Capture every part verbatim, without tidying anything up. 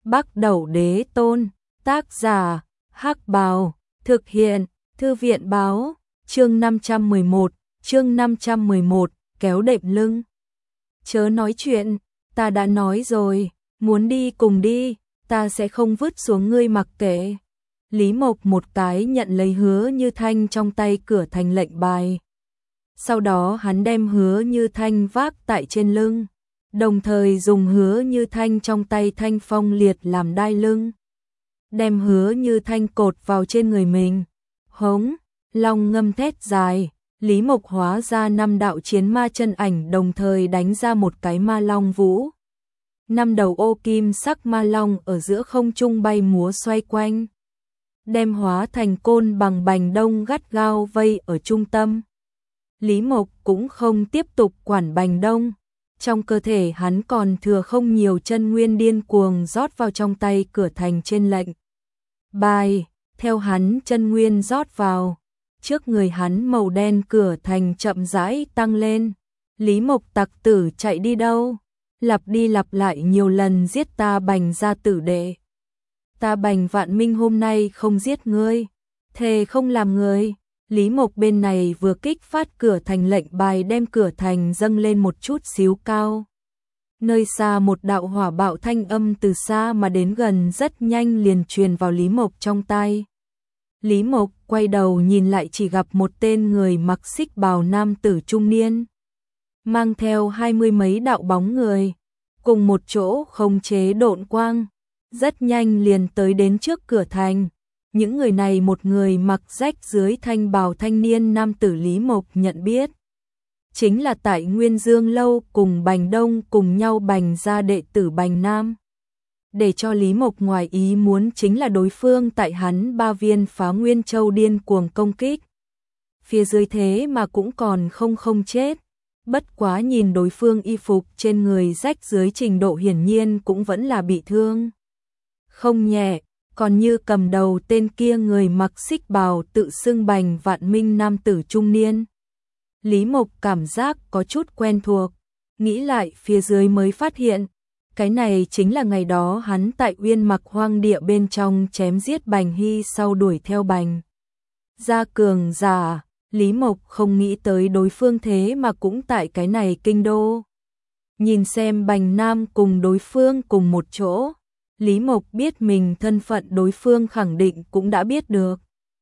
Bắc Đẩu Đế Tôn, tác giả, Hắc Bào, thực hiện, Thư viện báo, chương năm trăm mười một, chương năm trăm mười một, kéo đệm lưng. Chớ nói chuyện, ta đã nói rồi, muốn đi cùng đi, ta sẽ không vứt xuống ngươi mặc kệ. Lý Mộc một cái nhận lấy Hứa Như Thanh trong tay Cửa Thành lệnh bài. Sau đó hắn đem Hứa Như Thanh vác tại trên lưng, đồng thời dùng Hứa Như Thanh trong tay thanh phong liệt làm đai lưng. Đem Hứa Như Thanh cột vào trên người mình. Hống, long ngâm thét dài, Lý Mộc hóa ra năm đạo chiến ma chân ảnh đồng thời đánh ra một cái ma long vũ. Năm đầu ô kim sắc ma long ở giữa không trung bay múa xoay quanh, đem hóa thành côn bằng bành đông gắt gao vây ở trung tâm. Lý Mộc cũng không tiếp tục quản bành đông, trong cơ thể hắn còn thừa không nhiều chân nguyên điên cuồng rót vào trong tay Cửa Thành trên lệnh bài. Theo hắn chân nguyên rót vào, trước người hắn màu đen Cửa Thành chậm rãi tăng lên. Lý Mộc tặc tử chạy đi đâu? Lặp đi lặp lại nhiều lần giết ta Bành gia tử đệ. Ta Bành Vạn Minh hôm nay không giết ngươi, thề không làm người. Lý Mộc bên này vừa kích phát Cửa Thành lệnh bài đem Cửa Thành dâng lên một chút xíu cao. Nơi xa một đạo hỏa bạo thanh âm từ xa mà đến gần rất nhanh liền truyền vào Lý Mộc trong tai. Lý Mộc quay đầu nhìn lại chỉ gặp một tên người mặc xích bào nam tử trung niên, mang theo hai mươi mấy đạo bóng người, cùng một chỗ khống chế độn quang, rất nhanh liền tới đến trước Cửa Thành. Những người này một người mặc rách dưới thanh bào thanh niên nam tử Lý Mộc nhận biết, chính là tại Nguyên Dương lâu cùng Bành Đông cùng nhau Bành gia đệ tử Bành Nam. Để cho Lý Mộc ngoài ý muốn chính là đối phương tại hắn ba viên Phá Nguyên Châu điên cuồng công kích, phía dưới thế mà cũng còn không không chết. Bất quá nhìn đối phương y phục trên người rách dưới trình độ hiển nhiên cũng vẫn là bị thương không nhẹ. Còn như cầm đầu tên kia người mặc xích bào tự xưng Bành Vạn Minh nam tử trung niên, Lý Mộc cảm giác có chút quen thuộc, nghĩ lại phía dưới mới phát hiện, cái này chính là ngày đó hắn tại Uyên Mặc hoang địa bên trong chém giết Bành Hy sau đuổi theo Bành gia cường giả. Lý Mộc không nghĩ tới đối phương thế mà cũng tại cái này kinh đô. Nhìn xem Bành Nam cùng đối phương cùng một chỗ, Lý Mộc biết mình thân phận đối phương khẳng định cũng đã biết được.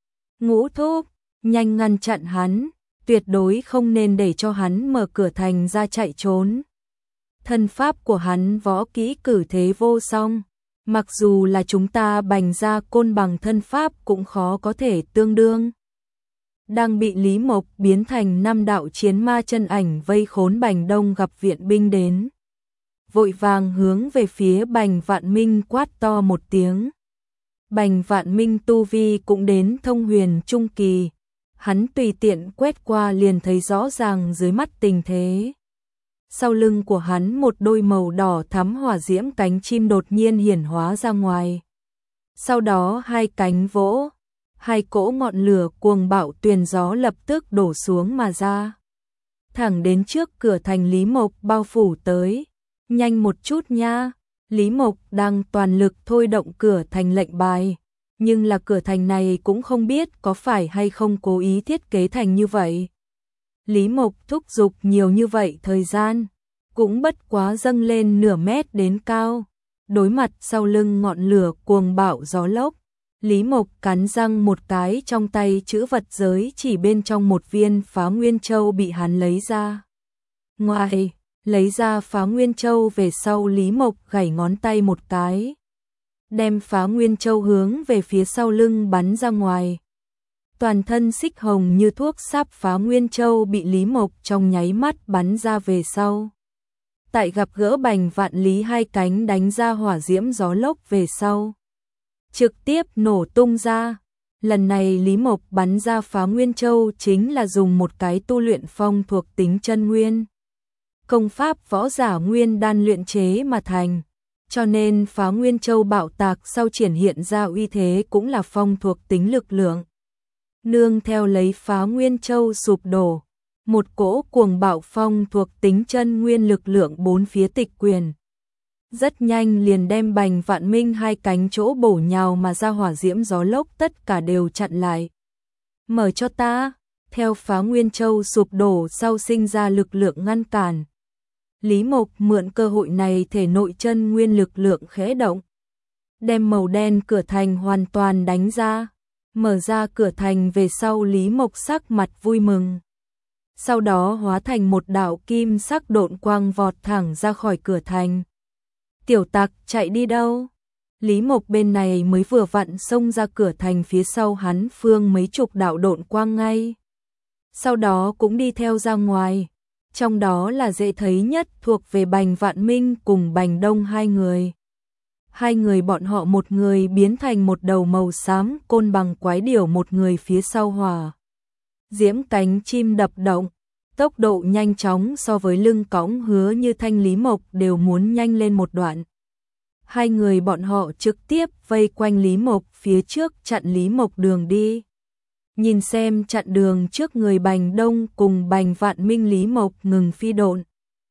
Ngũ thúc, nhanh ngăn chặn hắn, tuyệt đối không nên để cho hắn mở Cửa Thành ra chạy trốn. Thân pháp của hắn võ kỹ cử thế vô song, mặc dù là chúng ta Bành gia côn bằng thân pháp cũng khó có thể tương đương. Đang bị Lý Mộc biến thành năm đạo chiến ma chân ảnh vây khốn Bành Đông gặp viện binh đến, vội vàng hướng về phía Bành Vạn Minh quát to một tiếng. Bành Vạn Minh tu vi cũng đến thông huyền trung kỳ, hắn tùy tiện quét qua liền thấy rõ ràng dưới mắt tình thế. Sau lưng của hắn một đôi màu đỏ thắm hỏa diễm cánh chim đột nhiên hiển hóa ra ngoài. Sau đó hai cánh vỗ, hai cỗ ngọn lửa cuồng bạo tuyền gió lập tức đổ xuống mà ra, thẳng đến trước Cửa Thành Lý Mộc bao phủ tới. Nhanh một chút nha. Lý Mộc đang toàn lực thôi động Cửa Thành lệnh bài, nhưng là Cửa Thành này cũng không biết có phải hay không cố ý thiết kế thành như vậy. Lý Mộc thúc giục nhiều như vậy thời gian, cũng bất quá dâng lên nửa mét đến cao. Đối mặt sau lưng ngọn lửa cuồng bạo gió lốc, Lý Mộc cắn răng một cái, trong tay chữ vật giới chỉ bên trong một viên Phá Nguyên Châu bị hắn lấy ra. Ngoài, lấy ra Phá Nguyên Châu về sau Lý Mộc gảy ngón tay một cái, đem Phá Nguyên Châu hướng về phía sau lưng bắn ra ngoài. Toàn thân xích hồng như thuốc sáp Phá Nguyên Châu bị Lý Mộc trong nháy mắt bắn ra về sau. Tại gặp gỡ Bành Vạn Lý hai cánh đánh ra hỏa diễm gió lốc về sau, trực tiếp nổ tung ra. Lần này Lý Mộc bắn ra Phá Nguyên Châu chính là dùng một cái tu luyện phong thuộc tính chân nguyên, công pháp võ giả nguyên đan luyện chế mà thành, cho nên Phá Nguyên Châu bạo tạc sau triển hiện ra uy thế cũng là phong thuộc tính lực lượng. Nương theo lấy Phá Nguyên Châu sụp đổ, một cỗ cuồng bạo phong thuộc tính chân nguyên lực lượng bốn phía tịch quyền, rất nhanh liền đem Bành Vạn Minh hai cánh chỗ bổ nhào mà ra hỏa diễm gió lốc tất cả đều chặn lại. Mở cho ta, theo Phá Nguyên Châu sụp đổ sau sinh ra lực lượng ngăn cản. Lý Mộc mượn cơ hội này thể nội chân nguyên lực lượng khẽ động, đem màu đen cửa thành hoàn toàn đánh ra. Mở ra cửa thành về sau Lý Mộc sắc mặt vui mừng. Sau đó hóa thành một đạo kim sắc độn quang vọt thẳng ra khỏi cửa thành. Tiểu tặc chạy đi đâu? Lý Mộc bên này mới vừa vặn xông ra cửa thành, phía sau hắn phương mấy chục đạo độn quang ngay. Sau đó cũng đi theo ra ngoài. Trong đó là dễ thấy nhất thuộc về Bành Vạn Minh cùng Bành Đông hai người. Hai người bọn họ một người biến thành một đầu màu xám côn bằng quái điểu, một người phía sau hỏa diễm cánh chim đập động, tốc độ nhanh chóng so với lưng cõng Hứa Như Thanh, Lý Mộc đều muốn nhanh lên một đoạn. Hai người bọn họ trực tiếp vây quanh Lý Mộc phía trước, chặn Lý Mộc đường đi. Nhìn xem chặn đường trước người Bành Đông cùng Bành Vạn Minh, Lý Mộc ngừng phi độn.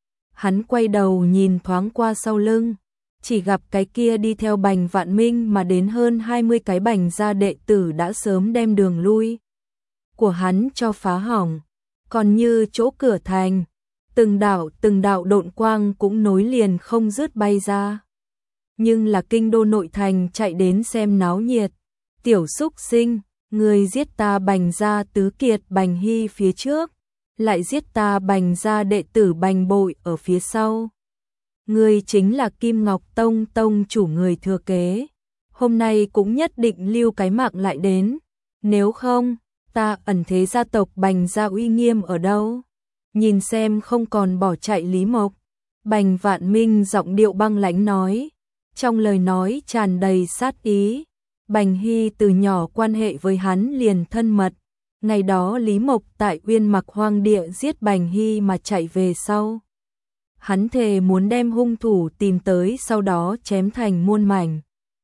Hắn quay đầu nhìn thoáng qua sau lưng, chỉ gặp cái kia đi theo Bành Vạn Minh mà đến hơn hai mươi cái Bành gia đệ tử đã sớm đem đường lui của hắn cho phá hỏng. Còn như chỗ cửa thành, từng đạo từng đạo độn quang cũng nối liền không dứt bay ra. Nhưng là kinh đô nội thành chạy đến xem náo nhiệt. Tiểu xúc sinh, người giết ta Bành gia tứ kiệt Bành Hy phía trước, lại giết ta Bành gia đệ tử Bành Bội ở phía sau. Người chính là Kim Ngọc Tông tông chủ người thừa kế. Hôm nay cũng nhất định lưu cái mạng lại đến. Nếu không, ta ẩn thế gia tộc Bành gia uy nghiêm ở đâu? Nhìn xem không còn bỏ chạy Lý Mộc, Bành Vạn Minh giọng điệu băng lãnh nói, trong lời nói tràn đầy sát ý. Bành Hy từ nhỏ quan hệ với hắn liền thân mật. Ngày đó Lý Mộc tại Uyên Mặc Hoang Địa giết Bành Hy mà chạy về sau, hắn thề muốn đem hung thủ tìm tới, sau đó chém thành muôn mảnh.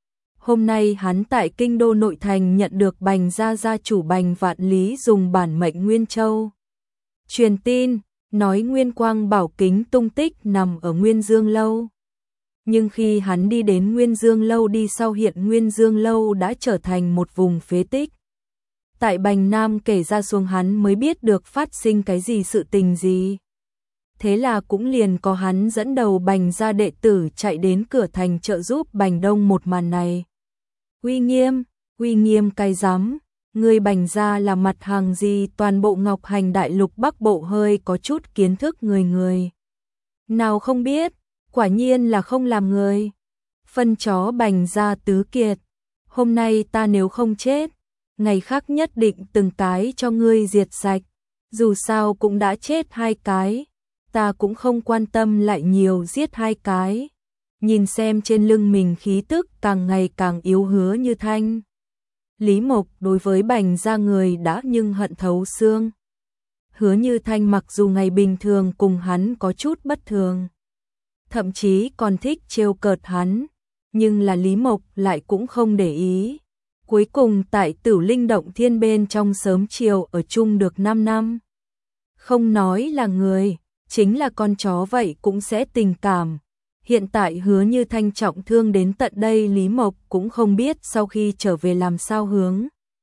Hôm nay hắn tại kinh đô nội thành nhận được Bành gia gia chủ Bành Vạn Lý dùng bản mệnh Nguyên Châu truyền tin, nói Nguyên Quang Bảo Kính tung tích nằm ở Nguyên Dương Lâu. Nhưng khi hắn đi đến Nguyên Dương Lâu đi sau, hiện Nguyên Dương Lâu đã trở thành một vùng phế tích. Tại Bành Nam kể ra xuống hắn mới biết được phát sinh cái gì, sự tình gì. Thế là cũng liền có hắn dẫn đầu Bành gia đệ tử chạy đến cửa thành trợ giúp Bành Đông. Một màn này uy nghiêm, uy nghiêm cái rắm. Người Bành gia là mặt hàng gì? Toàn bộ Ngọc Hành Đại Lục Bắc Bộ hơi có chút kiến thức người người nào không biết, quả nhiên là không làm người. Phân chó Bành gia tứ kiệt, hôm nay ta nếu không chết, ngày khác nhất định từng cái cho ngươi diệt sạch. Dù sao cũng đã chết hai cái, ta cũng không quan tâm lại nhiều giết hai cái. Nhìn xem trên lưng mình khí tức càng ngày càng yếu Hứa Như Thanh, Lý Mộc đối với Bành gia người đã nhưng hận thấu xương. Hứa Như Thanh mặc dù ngày bình thường cùng hắn có chút bất thường, thậm chí còn thích trêu cợt hắn, nhưng là Lý Mộc lại cũng không để ý. Cuối cùng tại Tử Linh Động Thiên bên trong sớm chiều ở chung được năm năm. Không nói là người, chính là con chó vậy cũng sẽ tình cảm. Hiện tại Hứa Như Thanh trọng thương đến tận đây, Lý Mộc cũng không biết sau khi trở về làm sao hướng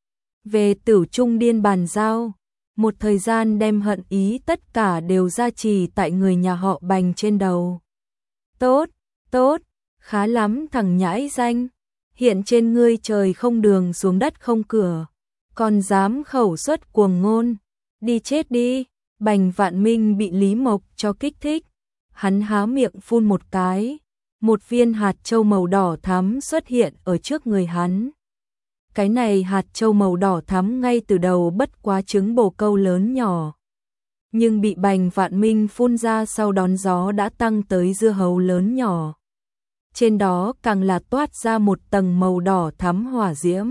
về Tử Trung Điên bàn giao. Một thời gian đem hận ý tất cả đều gia trì tại người nhà họ Bành trên đầu. Tốt, tốt, khá lắm thằng nhãi danh. Hiện trên ngươi trời không đường xuống đất không cửa, còn dám khẩu xuất cuồng ngôn, đi chết đi. Bành Vạn Minh bị Lý Mộc cho kích thích, hắn há miệng phun một cái, một viên hạt châu màu đỏ thắm xuất hiện ở trước người hắn. Cái này hạt châu màu đỏ thắm ngay từ đầu bất quá trứng bồ câu lớn nhỏ, nhưng bị Bành Vạn Minh phun ra sau đón gió đã tăng tới dưa hấu lớn nhỏ. Trên đó càng là toát ra một tầng màu đỏ thắm hỏa diễm.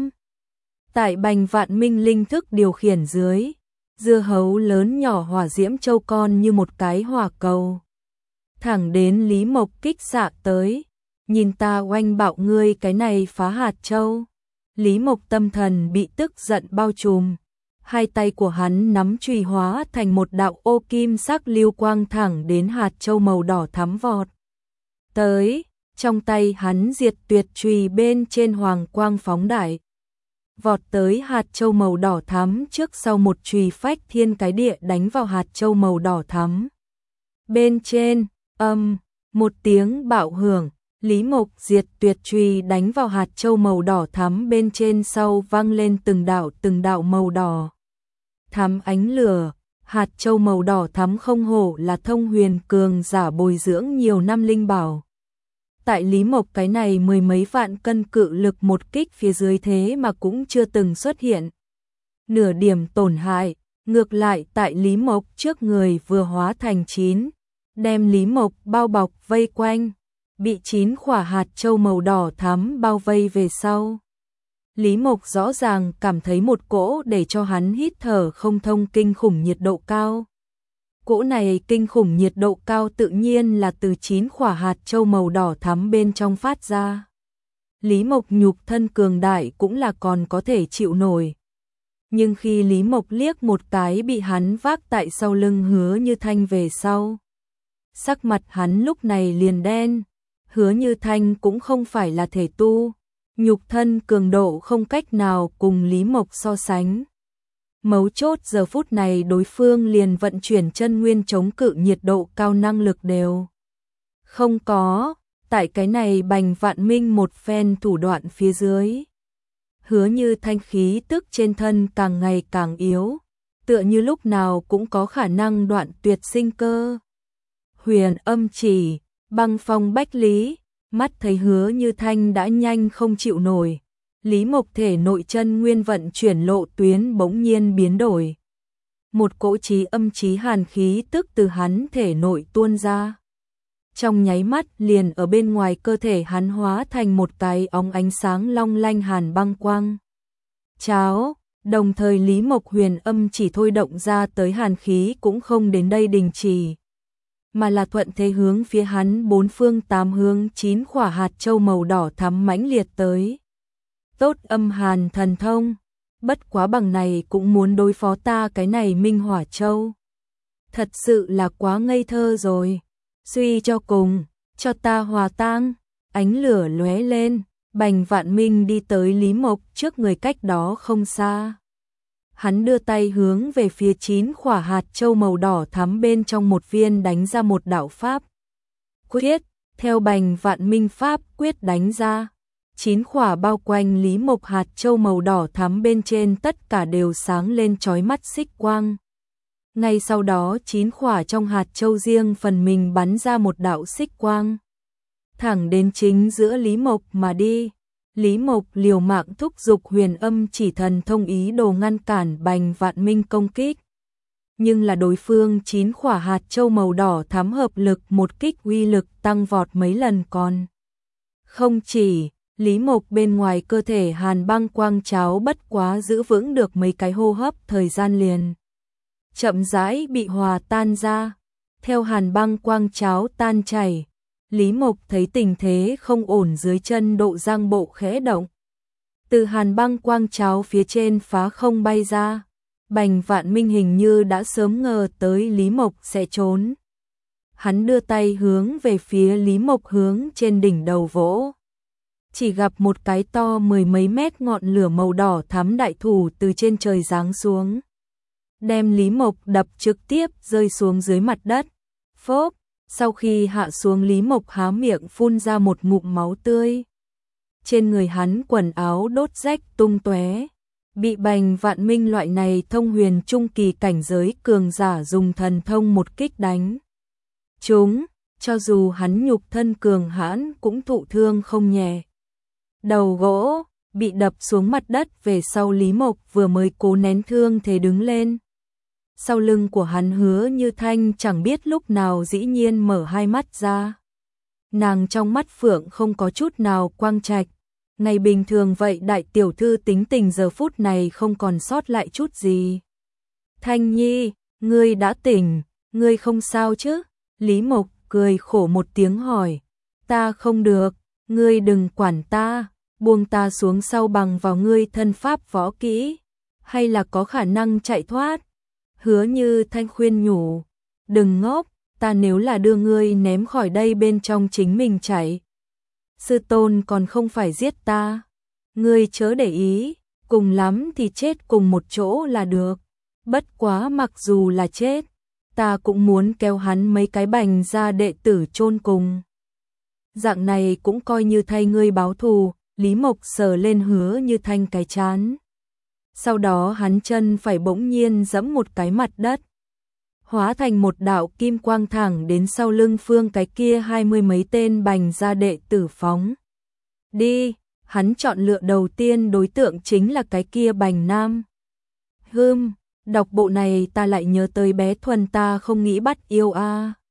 Tại Bành Vạn Minh linh thức điều khiển dưới, dưa hấu lớn nhỏ hỏa diễm châu con như một cái hỏa cầu, thẳng đến Lý Mộc kích xạ tới. Nhìn ta oanh bạo ngươi cái này phá hạt châu. Lý Mộc tâm thần bị tức giận bao trùm, hai tay của hắn nắm chùy hóa thành một đạo ô kim sắc lưu quang thẳng đến hạt châu màu đỏ thắm vọt tới. Trong tay hắn diệt tuyệt chùy bên trên hoàng quang phóng đại, vọt tới hạt châu màu đỏ thắm, trước sau một chùy phách thiên cái địa đánh vào hạt châu màu đỏ thắm. Bên trên, âm, một tiếng bạo hưởng, Lý Mộc diệt tuyệt chùy đánh vào hạt châu màu đỏ thắm bên trên, sau vang lên từng đạo từng đạo màu đỏ thắm ánh lửa. Hạt châu màu đỏ thắm không hổ là thông huyền cường giả bồi dưỡng nhiều năm linh bảo. Tại Lý Mộc cái này mười mấy vạn cân cự lực một kích phía dưới thế mà cũng chưa từng xuất hiện nửa điểm tổn hại, ngược lại tại Lý Mộc trước người vừa hóa thành chín, đem Lý Mộc bao bọc vây quanh, bị chín quả hạt châu màu đỏ thắm bao vây về sau. Lý Mộc rõ ràng cảm thấy một cỗ để cho hắn hít thở không thông kinh khủng nhiệt độ cao. Cỗ này kinh khủng nhiệt độ cao tự nhiên là từ chín quả hạt châu màu đỏ thắm bên trong phát ra. Lý Mộc nhục thân cường đại cũng là còn có thể chịu nổi. Nhưng khi Lý Mộc liếc một cái bị hắn vác tại sau lưng Hứa Như Thanh về sau, sắc mặt hắn lúc này liền đen. Hứa Như Thanh cũng không phải là thể tu, nhục thân cường độ không cách nào cùng Lý Mộc so sánh. Mấu chốt giờ phút này đối phương liền vận chuyển chân nguyên chống cự nhiệt độ cao năng lực đều không có, tại cái này Bành Vạn Minh một phen thủ đoạn phía dưới. Hứa Như Thanh khí tức trên thân càng ngày càng yếu, tựa như lúc nào cũng có khả năng đoạn tuyệt sinh cơ. Huyền âm chỉ, băng phong bách lý, mắt thấy Hứa Như Thanh đã nhanh không chịu nổi. Lý Mộc thể nội chân nguyên vận chuyển lộ tuyến bỗng nhiên biến đổi. Một cỗ chí âm chí hàn khí tức từ hắn thể nội tuôn ra. Trong nháy mắt liền ở bên ngoài cơ thể hắn hóa thành một cái óng ánh sáng long lanh hàn băng quang cháo, đồng thời Lý Mộc huyền âm chỉ thôi động ra tới hàn khí cũng không đến đây đình chỉ, mà là thuận thế hướng phía hắn bốn phương tám hướng chín quả hạt châu màu đỏ thắm mãnh liệt tới. Tốt âm hàn thần thông, bất quá bằng này cũng muốn đối phó ta cái này Minh Hỏa Châu. Thật sự là quá ngây thơ rồi. Suy cho cùng, cho ta hòa tang. Ánh lửa lóe lên, Bành Vạn Minh đi tới Lý Mộc trước người cách đó không xa. Hắn đưa tay hướng về phía chín quả hạt châu màu đỏ thắm bên trong một viên đánh ra một đạo pháp quyết, theo Bành Vạn Minh pháp quyết đánh ra. Chín quả bao quanh Lý Mộc hạt châu màu đỏ thắm bên trên tất cả đều sáng lên chói mắt xích quang. Ngay sau đó chín quả trong hạt châu riêng phần mình bắn ra một đạo xích quang, thẳng đến chính giữa Lý Mộc mà đi. Lý Mộc liều mạng thúc giục huyền âm chỉ thần thông ý đồ ngăn cản Bành Vạn Minh công kích. Nhưng là đối phương chín quả hạt châu màu đỏ thắm hợp lực một kích uy lực tăng vọt mấy lần còn. Không chỉ Lý Mộc bên ngoài cơ thể hàn băng quang cháo bất quá giữ vững được mấy cái hô hấp thời gian liền chậm rãi bị hòa tan ra. Theo hàn băng quang cháo tan chảy, Lý Mộc thấy tình thế không ổn, dưới chân độ giang bộ khẽ động. Từ hàn băng quang cháo phía trên phá không bay ra. Bành Vạn Minh hình như đã sớm ngờ tới Lý Mộc sẽ trốn. Hắn đưa tay hướng về phía Lý Mộc hướng trên đỉnh đầu vỗ. Chỉ gặp một cái to mười mấy mét ngọn lửa màu đỏ thắm đại thủ từ trên trời giáng xuống, đem Lý Mộc đập trực tiếp rơi xuống dưới mặt đất. Phốp, sau khi hạ xuống Lý Mộc há miệng phun ra một ngụm máu tươi. Trên người hắn quần áo đốt rách tung tóe, bị Bành Vạn Minh loại này thông huyền trung kỳ cảnh giới cường giả dùng thần thông một kích đánh chúng, cho dù hắn nhục thân cường hãn cũng thụ thương không nhẹ. Đầu gỗ bị đập xuống mặt đất về sau, Lý Mộc vừa mới cố nén thương thế đứng lên. Sau lưng của hắn Hứa Như Thanh chẳng biết lúc nào dĩ nhiên mở hai mắt ra. Nàng trong mắt phượng không có chút nào quang trạch. Ngày bình thường vậy đại tiểu thư tính tình giờ phút này không còn sót lại chút gì. Thanh Nhi, ngươi đã tỉnh, ngươi không sao chứ? Lý Mộc cười khổ một tiếng hỏi. Ta không được, ngươi đừng quản ta, buông ta xuống sau bằng vào ngươi thân pháp võ kỹ, hay là có khả năng chạy thoát. Hứa Như Thanh khuyên nhủ, đừng ngốc, ta nếu là đưa ngươi ném khỏi đây bên trong chính mình chạy, Sư tôn còn không phải giết ta. Ngươi chớ để ý, cùng lắm thì chết cùng một chỗ là được. Bất quá mặc dù là chết, ta cũng muốn kéo hắn mấy cái bành ra đệ tử chôn cùng. Dạng này cũng coi như thay ngươi báo thù. Lý Mộc sờ lên Hứa Như Thanh cái chán. Sau đó hắn chân phải bỗng nhiên giẫm một cái mặt đất, hóa thành một đạo kim quang thẳng đến sau lưng Phương cái kia hai mươi mấy tên bành gia đệ tử phóng đi. Hắn chọn lựa đầu tiên đối tượng chính là cái kia bành nam. Hừm, đọc bộ này ta lại nhớ tới bé Thuần ta không nghĩ bắt yêu a. À.